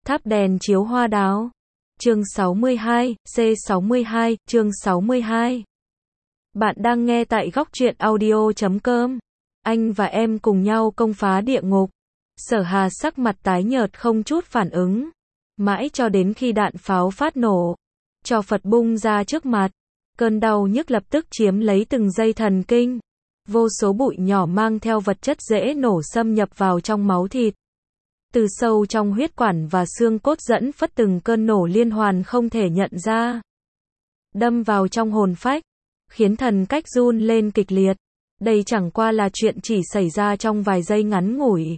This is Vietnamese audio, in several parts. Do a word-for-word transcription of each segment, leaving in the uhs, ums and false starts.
Tháp đèn chiếu hoa đào. Chương sáu mươi hai, C sáu mươi hai, chương sáu mươi hai. Bạn đang nghe tại góc truyện audio chấm com. Anh và em cùng nhau công phá địa ngục. Sở Hà sắc mặt tái nhợt không chút phản ứng. Mãi cho đến khi đạn pháo phát nổ. Cho Phật bung ra trước mặt. Cơn đau nhức lập tức chiếm lấy từng dây thần kinh. Vô số bụi nhỏ mang theo vật chất dễ nổ xâm nhập vào trong máu thịt. Từ sâu trong huyết quản và xương cốt dẫn phất từng cơn nổ liên hoàn không thể nhận ra. Đâm vào trong hồn phách, khiến thần cách run lên kịch liệt. Đây chẳng qua là chuyện chỉ xảy ra trong vài giây ngắn ngủi.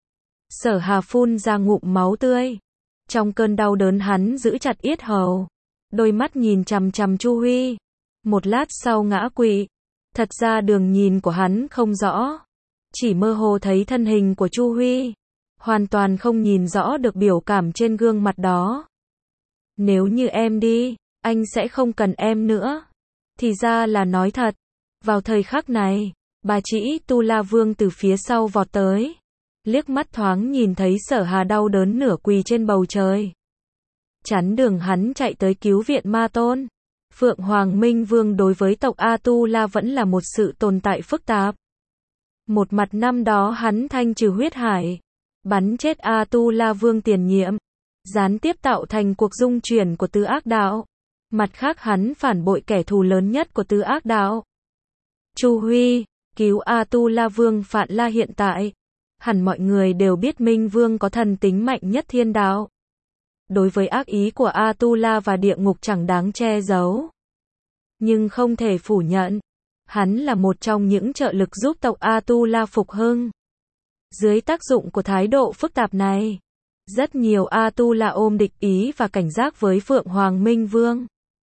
Sở Hà phun ra ngụm máu tươi. Trong cơn đau đớn hắn giữ chặt yết hầu. Đôi mắt nhìn chằm chằm Chu Huy. Một lát sau ngã quỵ. Thật ra đường nhìn của hắn không rõ. Chỉ mơ hồ thấy thân hình của Chu Huy. Hoàn toàn không nhìn rõ được biểu cảm trên gương mặt đó. Nếu như em đi, anh sẽ không cần em nữa. Thì ra là nói thật. Vào thời khắc này, bà Trĩ Tu La Vương từ phía sau vọt tới. Liếc mắt thoáng nhìn thấy Sở Hà đau đớn nửa quỳ trên bầu trời. Chắn đường hắn chạy tới cứu viện Ma Tôn. Phượng Hoàng Minh Vương đối với tộc A Tu La vẫn là một sự tồn tại phức tạp. Một mặt năm đó hắn thanh trừ huyết hải. Bắn chết A Tu La Vương tiền nhiệm. Gián tiếp tạo thành cuộc dung chuyển của tứ ác đạo. Mặt khác hắn phản bội kẻ thù lớn nhất của tứ ác đạo. Chu Huy, cứu A Tu La Vương Phạn La hiện tại. Hẳn mọi người đều biết Minh Vương có thần tính mạnh nhất thiên đạo. Đối với ác ý của A Tu La và địa ngục chẳng đáng che giấu. Nhưng không thể phủ nhận. Hắn là một trong những trợ lực giúp tộc A Tu La phục hưng. Dưới tác dụng của thái độ phức tạp này, rất nhiều A Tu La ôm địch ý và cảnh giác với Phượng Hoàng Minh Vương.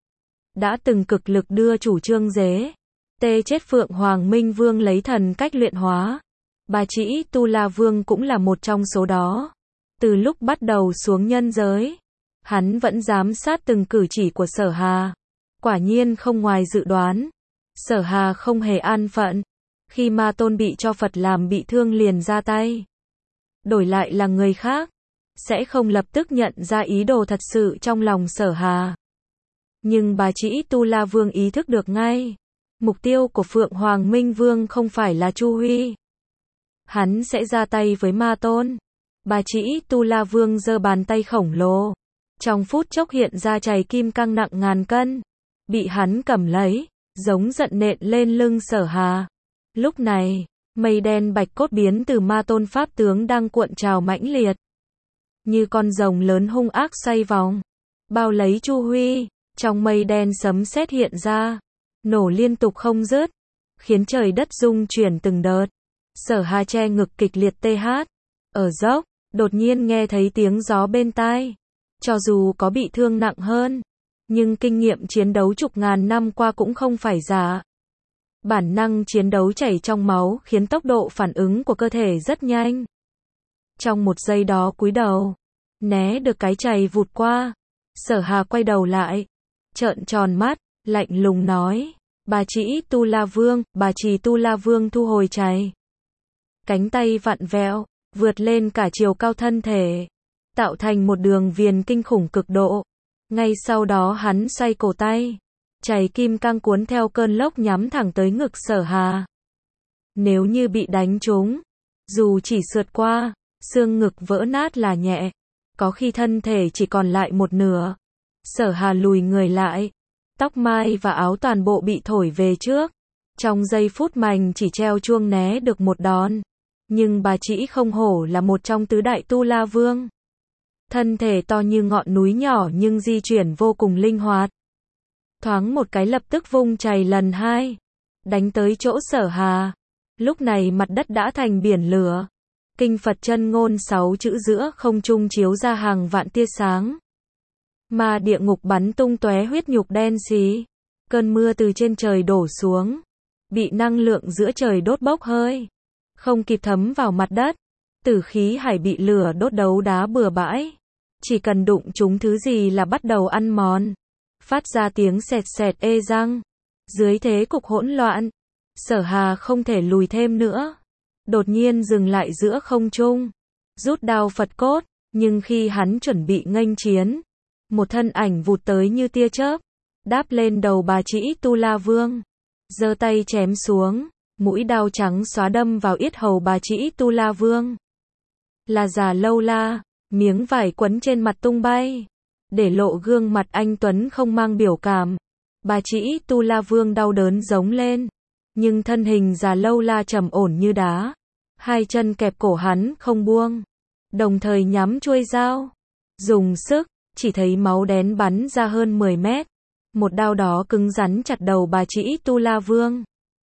Đã từng cực lực đưa chủ trương dế. Tê chết Phượng Hoàng Minh Vương lấy thần cách luyện hóa. Bà Trĩ Tu La Vương cũng là một trong số đó. Từ lúc bắt đầu xuống nhân giới, hắn vẫn giám sát từng cử chỉ của Sở Hà. Quả nhiên không ngoài dự đoán. Sở Hà không hề an phận. Khi Ma Tôn bị cho Phật làm bị thương liền ra tay. Đổi lại là người khác, sẽ không lập tức nhận ra ý đồ thật sự trong lòng Sở Hà. Nhưng bà Trĩ Tu La Vương ý thức được ngay. Mục tiêu của Phượng Hoàng Minh Vương không phải là Chu Huy. Hắn sẽ ra tay với Ma Tôn. Bà Trĩ Tu La Vương giơ bàn tay khổng lồ. Trong phút chốc hiện ra chày kim cang nặng ngàn cân. Bị hắn cầm lấy, giống giận nện lên lưng Sở Hà. Lúc này, mây đen bạch cốt biến từ Ma Tôn pháp tướng đang cuộn trào mãnh liệt. Như con rồng lớn hung ác xoay vòng. Bao lấy Chu Huy, trong mây đen sấm sét hiện ra. Nổ liên tục không dứt. Khiến trời đất rung chuyển từng đợt. Sở Hà che ngực kịch liệt tê hát. Ở dốc, đột nhiên nghe thấy tiếng gió bên tai. Cho dù có bị thương nặng hơn, nhưng kinh nghiệm chiến đấu chục ngàn năm qua cũng không phải giả. Bản năng chiến đấu chảy trong máu khiến tốc độ phản ứng của cơ thể rất nhanh. Trong một giây đó cúi đầu, né được cái chày vụt qua. Sở Hà quay đầu lại, trợn tròn mắt, lạnh lùng nói. Bà Trĩ Tu La Vương, bà Trì Tu La Vương thu hồi chày. Cánh tay vặn vẹo, vượt lên cả chiều cao thân thể. Tạo thành một đường viền kinh khủng cực độ. Ngay sau đó hắn xoay cổ tay. Chày kim cang cuốn theo cơn lốc nhắm thẳng tới ngực Sở Hà. Nếu như bị đánh trúng, dù chỉ sượt qua, xương ngực vỡ nát là nhẹ. Có khi thân thể chỉ còn lại một nửa. Sở Hà lùi người lại. Tóc mai và áo toàn bộ bị thổi về trước. Trong giây phút mành chỉ treo chuông né được một đòn. Nhưng bà Trĩ không hổ là một trong tứ đại Tu La Vương. Thân thể to như ngọn núi nhỏ nhưng di chuyển vô cùng linh hoạt. Thoáng một cái lập tức vung chày lần hai. Đánh tới chỗ Sở Hà. Lúc này mặt đất đã thành biển lửa. Kinh Phật chân ngôn sáu chữ giữa không trung chiếu ra hàng vạn tia sáng. Mà địa ngục bắn tung tóe huyết nhục đen xí. Cơn mưa từ trên trời đổ xuống. Bị năng lượng giữa trời đốt bốc hơi. Không kịp thấm vào mặt đất. Tử khí hải bị lửa đốt đấu đá bừa bãi. Chỉ cần đụng trúng thứ gì là bắt đầu ăn mòn. Phát ra tiếng sẹt sẹt ê răng. Dưới thế cục hỗn loạn, Sở Hà không thể lùi thêm nữa. Đột nhiên dừng lại giữa không trung. Rút đao Phật cốt, Nhưng khi hắn chuẩn bị nghênh chiến, một thân ảnh vụt tới như tia chớp, đáp lên đầu Bà Trĩ Tu La Vương, giơ tay chém xuống, mũi đao trắng xóa đâm vào yết hầu Bà Trĩ Tu La Vương. Là Già Lâu La, miếng vải quấn trên mặt tung bay, để lộ gương mặt anh tuấn không mang biểu cảm. Bà Trĩ Tu La Vương đau đớn giống lên, nhưng thân hình Già Lâu La trầm ổn như đá, hai chân kẹp cổ hắn không buông, đồng thời nhắm chuôi dao, dùng sức, chỉ thấy máu đen bắn ra hơn mười mét. Một đao đó cứng rắn chặt đầu Bà Trĩ Tu La Vương.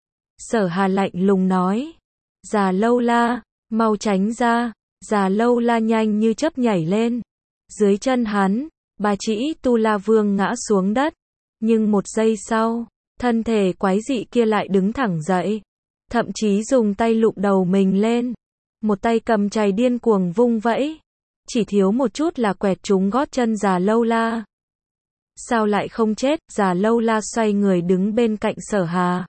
Sở Hà lạnh lùng nói, Già Lâu La, mau tránh ra. Già Lâu La nhanh như chớp nhảy lên. Dưới chân hắn, Bà Trĩ Tu La Vương ngã xuống đất. Nhưng một giây sau, thân thể quái dị kia lại đứng thẳng dậy. Thậm chí dùng tay lụm đầu mình lên. Một tay cầm chày điên cuồng vung vẫy. Chỉ thiếu một chút là quẹt trúng gót chân Già Lâu La. Sao lại không chết? Già Lâu La xoay người đứng bên cạnh Sở Hà,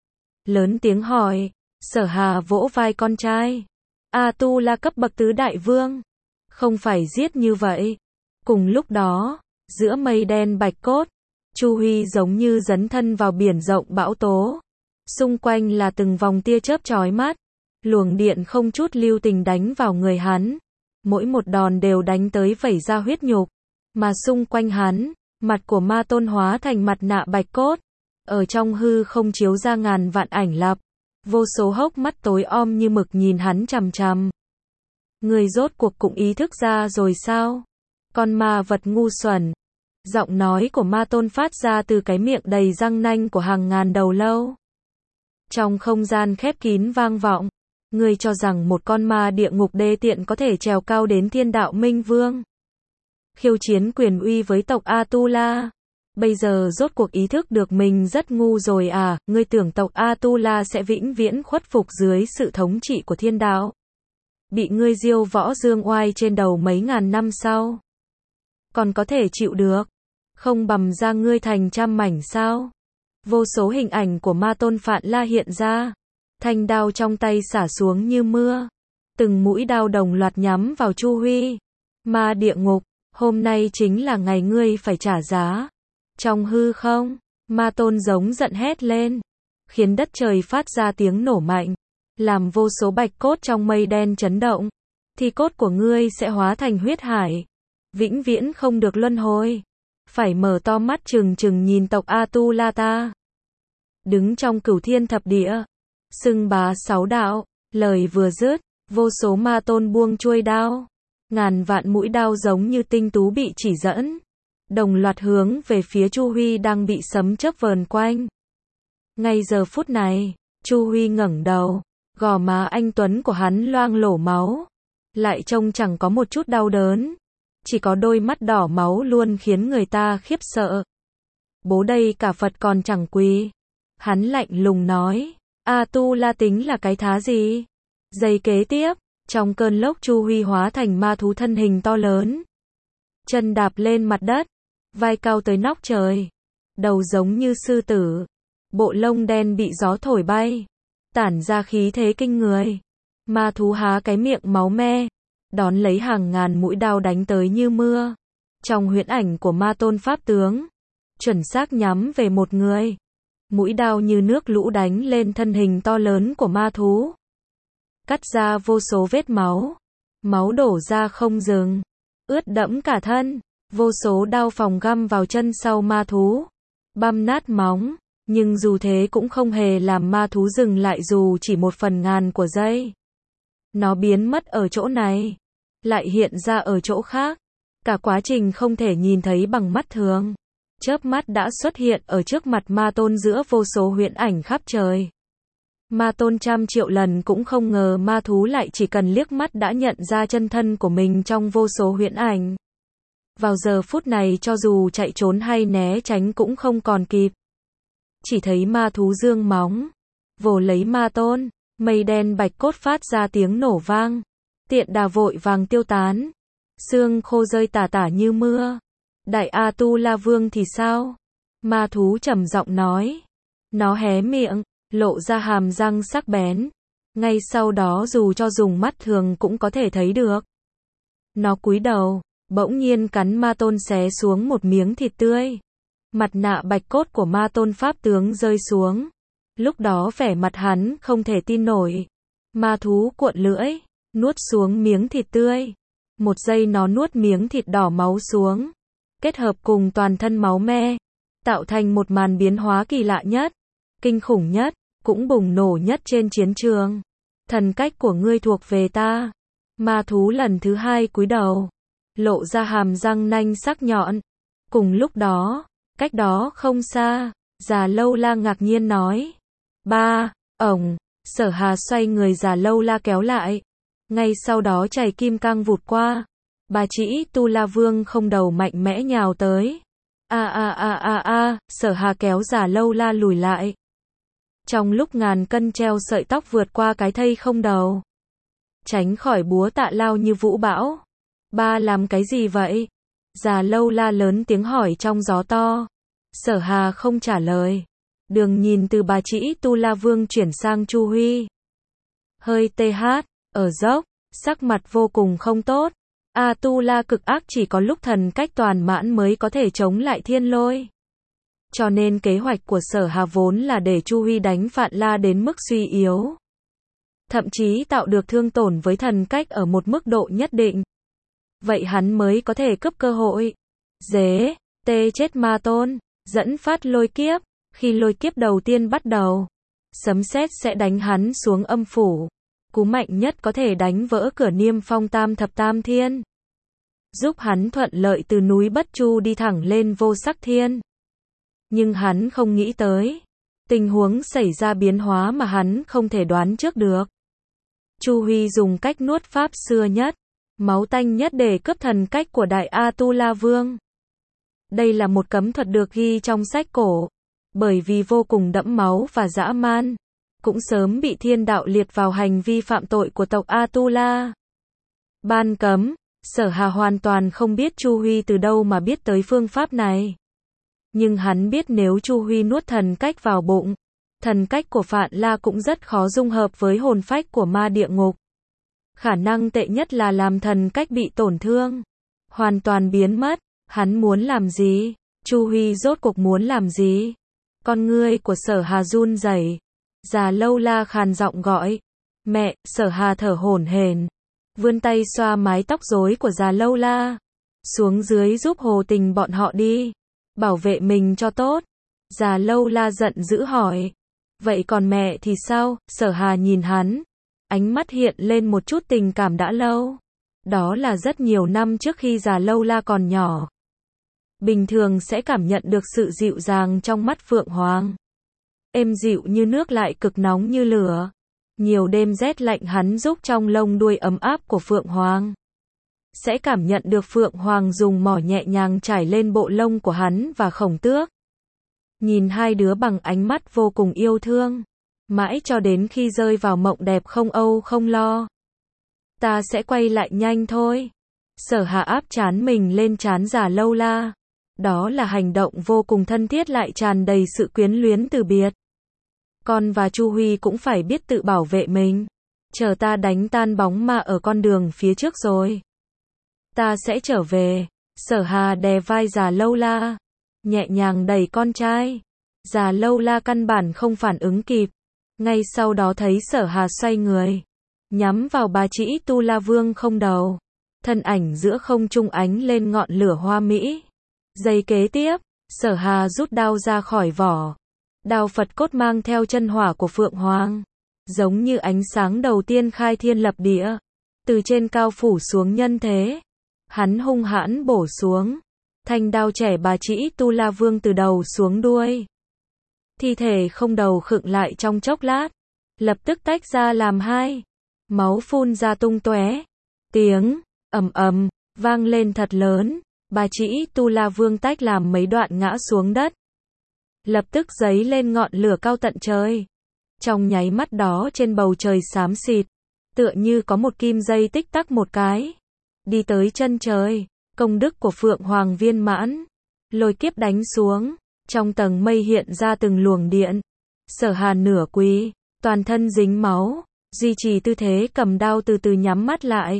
lớn tiếng hỏi. Sở Hà vỗ vai con trai. A Tu La cấp bậc tứ đại vương, không phải giết như vậy. Cùng lúc đó, giữa mây đen bạch cốt, Chu Huy giống như dấn thân vào biển rộng bão tố. Xung quanh là từng vòng tia chớp chói mắt, luồng điện không chút lưu tình đánh vào người hắn. Mỗi một đòn đều đánh tới vẩy ra huyết nhục, mà xung quanh hắn, mặt của Ma Tôn hóa thành mặt nạ bạch cốt, ở trong hư không chiếu ra ngàn vạn ảnh lập. Vô số hốc mắt tối om như mực nhìn hắn chằm chằm. Người rốt cuộc cũng ý thức ra rồi sao? Con ma vật ngu xuẩn. Giọng nói của Ma Tôn phát ra từ cái miệng đầy răng nanh của hàng ngàn đầu lâu. Trong không gian khép kín vang vọng. Ngươi cho rằng một con ma địa ngục đê tiện có thể trèo cao đến thiên đạo minh vương, khiêu chiến quyền uy với tộc A Tu La. Bây giờ rốt cuộc ý thức được mình rất ngu rồi à? Ngươi tưởng tộc A Tu La sẽ vĩnh viễn khuất phục dưới sự thống trị của thiên đạo, bị ngươi diêu võ dương oai trên đầu mấy ngàn năm sau, còn có thể chịu được? Không bầm ra ngươi thành trăm mảnh sao? Vô số hình ảnh của Ma Tôn Phạn La hiện ra, thanh đao trong tay xả xuống như mưa, từng mũi đao đồng loạt nhắm vào Chu Huy. Ma địa ngục, hôm nay chính là ngày ngươi phải trả giá. Trong hư không, Ma Tôn giống giận hét lên, khiến đất trời phát ra tiếng nổ mạnh, làm vô số bạch cốt trong mây đen chấn động. Thì cốt của ngươi sẽ hóa thành huyết hải, vĩnh viễn không được luân hồi. Phải mở to mắt trừng trừng nhìn tộc A Tu La ta. Đứng trong cửu thiên thập địa, xưng bá sáu đạo. Lời vừa dứt, vô số Ma Tôn buông chuôi đao, ngàn vạn mũi đao giống như tinh tú bị chỉ dẫn, đồng loạt hướng về phía Chu Huy đang bị sấm chớp vờn quanh. Ngay giờ phút này, Chu Huy ngẩng đầu, gò má anh tuấn của hắn loang lổ máu, lại trông chẳng có một chút đau đớn, chỉ có đôi mắt đỏ máu luôn khiến người ta khiếp sợ. Bố đây cả Phật còn chẳng quý. Hắn lạnh lùng nói, A Tu La tính là cái thá gì? Giây kế tiếp, trong cơn lốc Chu Huy hóa thành ma thú thân hình to lớn, chân đạp lên mặt đất, vai cao tới nóc trời, đầu giống như sư tử, bộ lông đen bị gió thổi bay, tản ra khí thế kinh người. Ma thú há cái miệng máu me, đón lấy hàng ngàn mũi đao đánh tới như mưa. Trong huyễn ảnh của Ma Tôn pháp tướng, chuẩn xác nhắm về một người. Mũi đao như nước lũ đánh lên thân hình to lớn của ma thú, cắt ra vô số vết máu, máu đổ ra không dừng, ướt đẫm cả thân. Vô số đao phòng găm vào chân sau ma thú, băm nát móng, nhưng dù thế cũng không hề làm ma thú dừng lại dù chỉ một phần ngàn của giây. Nó biến mất ở chỗ này, lại hiện ra ở chỗ khác. Cả quá trình không thể nhìn thấy bằng mắt thường, chớp mắt đã xuất hiện ở trước mặt Ma Tôn giữa vô số huyễn ảnh khắp trời. Ma Tôn trăm triệu lần cũng không ngờ ma thú lại chỉ cần liếc mắt đã nhận ra chân thân của mình trong vô số huyễn ảnh. Vào giờ phút này cho dù chạy trốn hay né tránh cũng không còn kịp. Chỉ thấy ma thú dương móng, vồ lấy Ma Tôn, mây đen bạch cốt phát ra tiếng nổ vang, tiện đà vội vàng tiêu tán, xương khô rơi tả tả như mưa. Đại A Tu La Vương thì sao? Ma thú trầm giọng nói. Nó hé miệng, lộ ra hàm răng sắc bén. Ngay sau đó dù cho dùng mắt thường cũng có thể thấy được, Nó cúi đầu, bỗng nhiên cắn Ma Tôn xé xuống một miếng thịt tươi. Mặt nạ bạch cốt của Ma Tôn Pháp tướng rơi xuống. Lúc đó vẻ mặt hắn không thể tin nổi. Ma thú cuộn lưỡi, nuốt xuống miếng thịt tươi. Một giây nó nuốt miếng thịt đỏ máu xuống. Kết hợp cùng toàn thân máu me, tạo thành một màn biến hóa kỳ lạ nhất, kinh khủng nhất, cũng bùng nổ nhất trên chiến trường. Thần cách của ngươi thuộc về ta. Ma thú lần thứ hai cúi đầu, lộ ra hàm răng nanh sắc nhọn. Cùng lúc đó, cách đó không xa, Già Lâu La ngạc nhiên nói. Ba, ổng, Sở Hà xoay người Già Lâu La kéo lại. Ngay sau đó chảy kim cang vụt qua. Bà chỉ Tu La Vương không đầu mạnh mẽ nhào tới. A a a a a, Sở Hà kéo Già Lâu La lùi lại. Trong lúc ngàn cân treo sợi tóc vượt qua cái thây không đầu. Tránh khỏi búa tạ lao như vũ bão. Ba làm cái gì vậy? Già Lâu La lớn tiếng hỏi trong gió to. Sở Hà không trả lời. Đường nhìn từ bà chỉ Tu La Vương chuyển sang Chu Huy. Hơi tê hát, ở dốc, sắc mặt vô cùng không tốt. A Tu La cực ác chỉ có lúc thần cách toàn mãn mới có thể chống lại thiên lôi. Cho nên kế hoạch của Sở Hà vốn là để Chu Huy đánh Phạn La đến mức suy yếu. Thậm chí tạo được thương tổn với thần cách ở một mức độ nhất định. Vậy hắn mới có thể cướp cơ hội. Dế, tê chết Ma Tôn, dẫn phát lôi kiếp. Khi lôi kiếp đầu tiên bắt đầu, sấm sét sẽ đánh hắn xuống âm phủ. Cú mạnh nhất có thể đánh vỡ cửa Niêm Phong Tam Thập Tam Thiên. Giúp hắn thuận lợi từ núi Bất Chu đi thẳng lên Vô Sắc Thiên. Nhưng hắn không nghĩ tới. Tình huống xảy ra biến hóa mà hắn không thể đoán trước được. Chu Huy dùng cách nuốt pháp xưa nhất, máu tanh nhất để cướp thần cách của Đại A Tu La Vương. Đây là một cấm thuật được ghi trong sách cổ. Bởi vì vô cùng đẫm máu và dã man. Cũng sớm bị thiên đạo liệt vào hành vi phạm tội của tộc Atula. Ban cấm, Sở Hà hoàn toàn không biết Chu Huy từ đâu mà biết tới phương pháp này. Nhưng hắn biết nếu Chu Huy nuốt thần cách vào bụng, thần cách của Phạn La cũng rất khó dung hợp với hồn phách của ma địa ngục. Khả năng tệ nhất là làm thần cách bị tổn thương, hoàn toàn biến mất. Hắn muốn làm gì? Chu Huy rốt cuộc muốn làm gì? Con ngươi của Sở Hà run rẩy. Già Lâu La khàn giọng gọi. Mẹ, Sở Hà thở hổn hển. Vươn tay xoa mái tóc rối của Già Lâu La. Xuống dưới giúp Hồ Tình bọn họ đi. Bảo vệ mình cho tốt. Già Lâu La giận dữ hỏi. Vậy còn mẹ thì sao? Sở Hà nhìn hắn. Ánh mắt hiện lên một chút tình cảm đã lâu. Đó là rất nhiều năm trước khi Già Lâu La còn nhỏ. Bình thường sẽ cảm nhận được sự dịu dàng trong mắt Phượng Hoàng. Êm dịu như nước lại cực nóng như lửa. Nhiều đêm rét lạnh hắn rúc trong lông đuôi ấm áp của Phượng Hoàng. Sẽ cảm nhận được Phượng Hoàng dùng mỏ nhẹ nhàng trải lên bộ lông của hắn và Khổng Tước. Nhìn hai đứa bằng ánh mắt vô cùng yêu thương. Mãi cho đến khi rơi vào mộng đẹp không âu không lo. Ta sẽ quay lại nhanh thôi. Sở Hà áp trán mình lên trán Già Lâu La. Đó là hành động vô cùng thân thiết lại tràn đầy sự quyến luyến từ biệt. Con và Chu Huy cũng phải biết tự bảo vệ mình. Chờ ta đánh tan bóng ma ở con đường phía trước rồi. Ta sẽ trở về. Sở Hà đè vai Già Lâu La. Nhẹ nhàng đẩy con trai. Già Lâu La căn bản không phản ứng kịp. Ngay sau đó thấy Sở Hà xoay người. Nhắm vào bà chỉ Tu La Vương không đầu. Thân ảnh giữa không trung ánh lên ngọn lửa hoa mỹ. Giây kế tiếp, Sở Hà rút đao ra khỏi vỏ. Đao Phật cốt mang theo chân hỏa của Phượng Hoàng. Giống như ánh sáng đầu tiên khai thiên lập địa. Từ trên cao phủ xuống nhân thế. Hắn hung hãn bổ xuống. Thanh đao trẻ bà chỉ Tu La Vương từ đầu xuống đuôi. Thi thể không đầu khựng lại trong chốc lát. Lập tức tách ra làm hai. Máu phun ra tung tóe. Tiếng ầm ầm vang lên thật lớn. Bà chỉ Tu La Vương tách làm mấy đoạn ngã xuống đất. Lập tức giấy lên ngọn lửa cao tận trời. Trong nháy mắt đó trên bầu trời xám xịt. Tựa như có một kim dây tích tắc một cái. Đi tới chân trời. Công đức của Phượng Hoàng viên mãn. Lôi kiếp đánh xuống. Trong tầng mây hiện ra từng luồng điện. Sở Hà nửa quỳ. Toàn thân dính máu. Duy trì tư thế cầm đao từ từ nhắm mắt lại.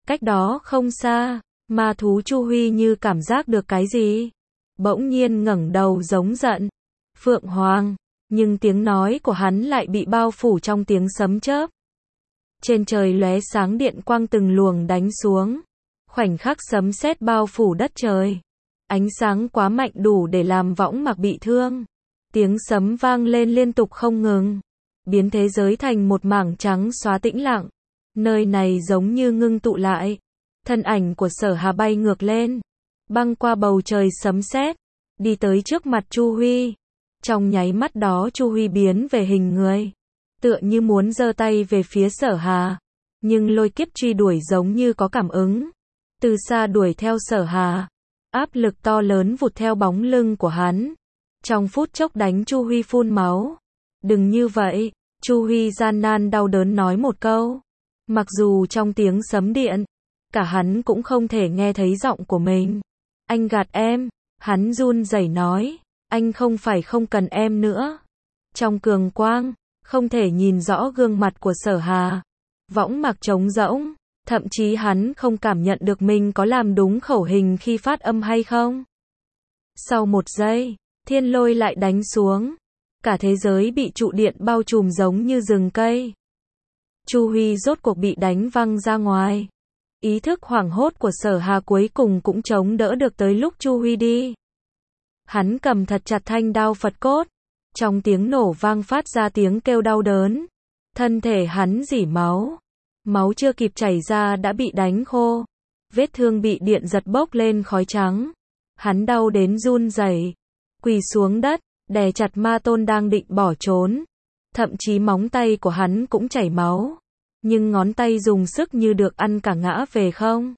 Cách đó không xa, ma thú Chu Huy như cảm giác được cái gì, bỗng nhiên ngẩng đầu giống giận. Phượng Hoàng, nhưng tiếng nói của hắn lại bị bao phủ trong tiếng sấm chớp. Trên trời lóe sáng điện quang từng luồng đánh xuống, khoảnh khắc sấm sét bao phủ đất trời. Ánh sáng quá mạnh đủ để làm Võng Mạc bị thương. Tiếng sấm vang lên liên tục không ngừng, biến thế giới thành một mảng trắng xóa tĩnh lặng. Nơi này giống như ngưng tụ lại. Thân ảnh của Sở Hà bay ngược lên, băng qua bầu trời sấm sét, đi tới trước mặt Chu Huy. Trong nháy mắt đó Chu Huy biến về hình người, tựa như muốn giơ tay về phía Sở Hà, nhưng lôi kiếp truy đuổi giống như có cảm ứng, từ xa đuổi theo Sở Hà. Áp lực to lớn vụt theo bóng lưng của hắn, trong phút chốc đánh Chu Huy phun máu. Đừng như vậy, Chu Huy gian nan đau đớn nói một câu. Mặc dù trong tiếng sấm điện, cả hắn cũng không thể nghe thấy giọng của mình. Anh gạt em, hắn run rẩy nói, anh không phải không cần em nữa. Trong cường quang, không thể nhìn rõ gương mặt của Sở Hà. Võng Mạc trống rỗng, thậm chí hắn không cảm nhận được mình có làm đúng khẩu hình khi phát âm hay không. Sau một giây, thiên lôi lại đánh xuống, cả thế giới bị trụ điện bao trùm giống như rừng cây. Chu Huy rốt cuộc bị đánh văng ra ngoài. Ý thức hoảng hốt của Sở Hà cuối cùng cũng chống đỡ được tới lúc Chu Huy đi. Hắn cầm thật chặt thanh đao Phật cốt, trong tiếng nổ vang phát ra tiếng kêu đau đớn. Thân thể hắn rỉ máu, máu chưa kịp chảy ra đã bị đánh khô, vết thương bị điện giật bốc lên khói trắng. Hắn đau đến run rẩy, quỳ xuống đất, đè chặt Ma Tôn đang định bỏ trốn. Thậm chí móng tay của hắn cũng chảy máu, nhưng ngón tay dùng sức như được ăn cả ngã về không.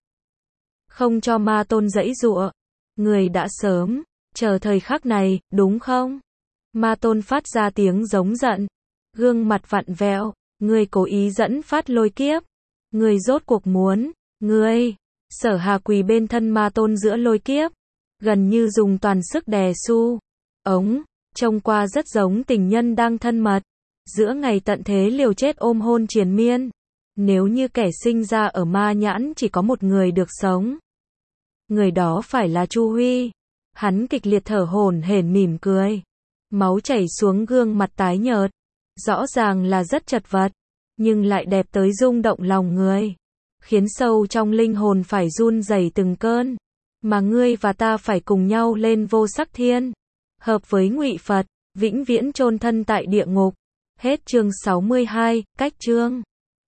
Không cho Ma Tôn giãy giụa, người đã sớm chờ thời khắc này, đúng không? Ma Tôn phát ra tiếng giống giận, gương mặt vặn vẹo, ngươi cố ý dẫn phát lôi kiếp, ngươi rốt cuộc muốn, ngươi. Sở Hà quỳ bên thân Ma Tôn giữa lôi kiếp, gần như dùng toàn sức đè su ống, trông qua rất giống tình nhân đang thân mật, giữa ngày tận thế liều chết ôm hôn triền miên. Nếu như kẻ sinh ra ở ma nhãn chỉ có một người được sống, người đó phải là Chu Huy. Hắn kịch liệt thở hổn hển mỉm cười, máu chảy xuống gương mặt tái nhợt, rõ ràng là rất chật vật, nhưng lại đẹp tới rung động lòng người, khiến sâu trong linh hồn phải run rẩy từng cơn. Mà ngươi và ta phải cùng nhau lên vô sắc thiên, hợp với Ngụy Phật, vĩnh viễn chôn thân tại địa ngục. Hết chương sáu mươi hai, cách chương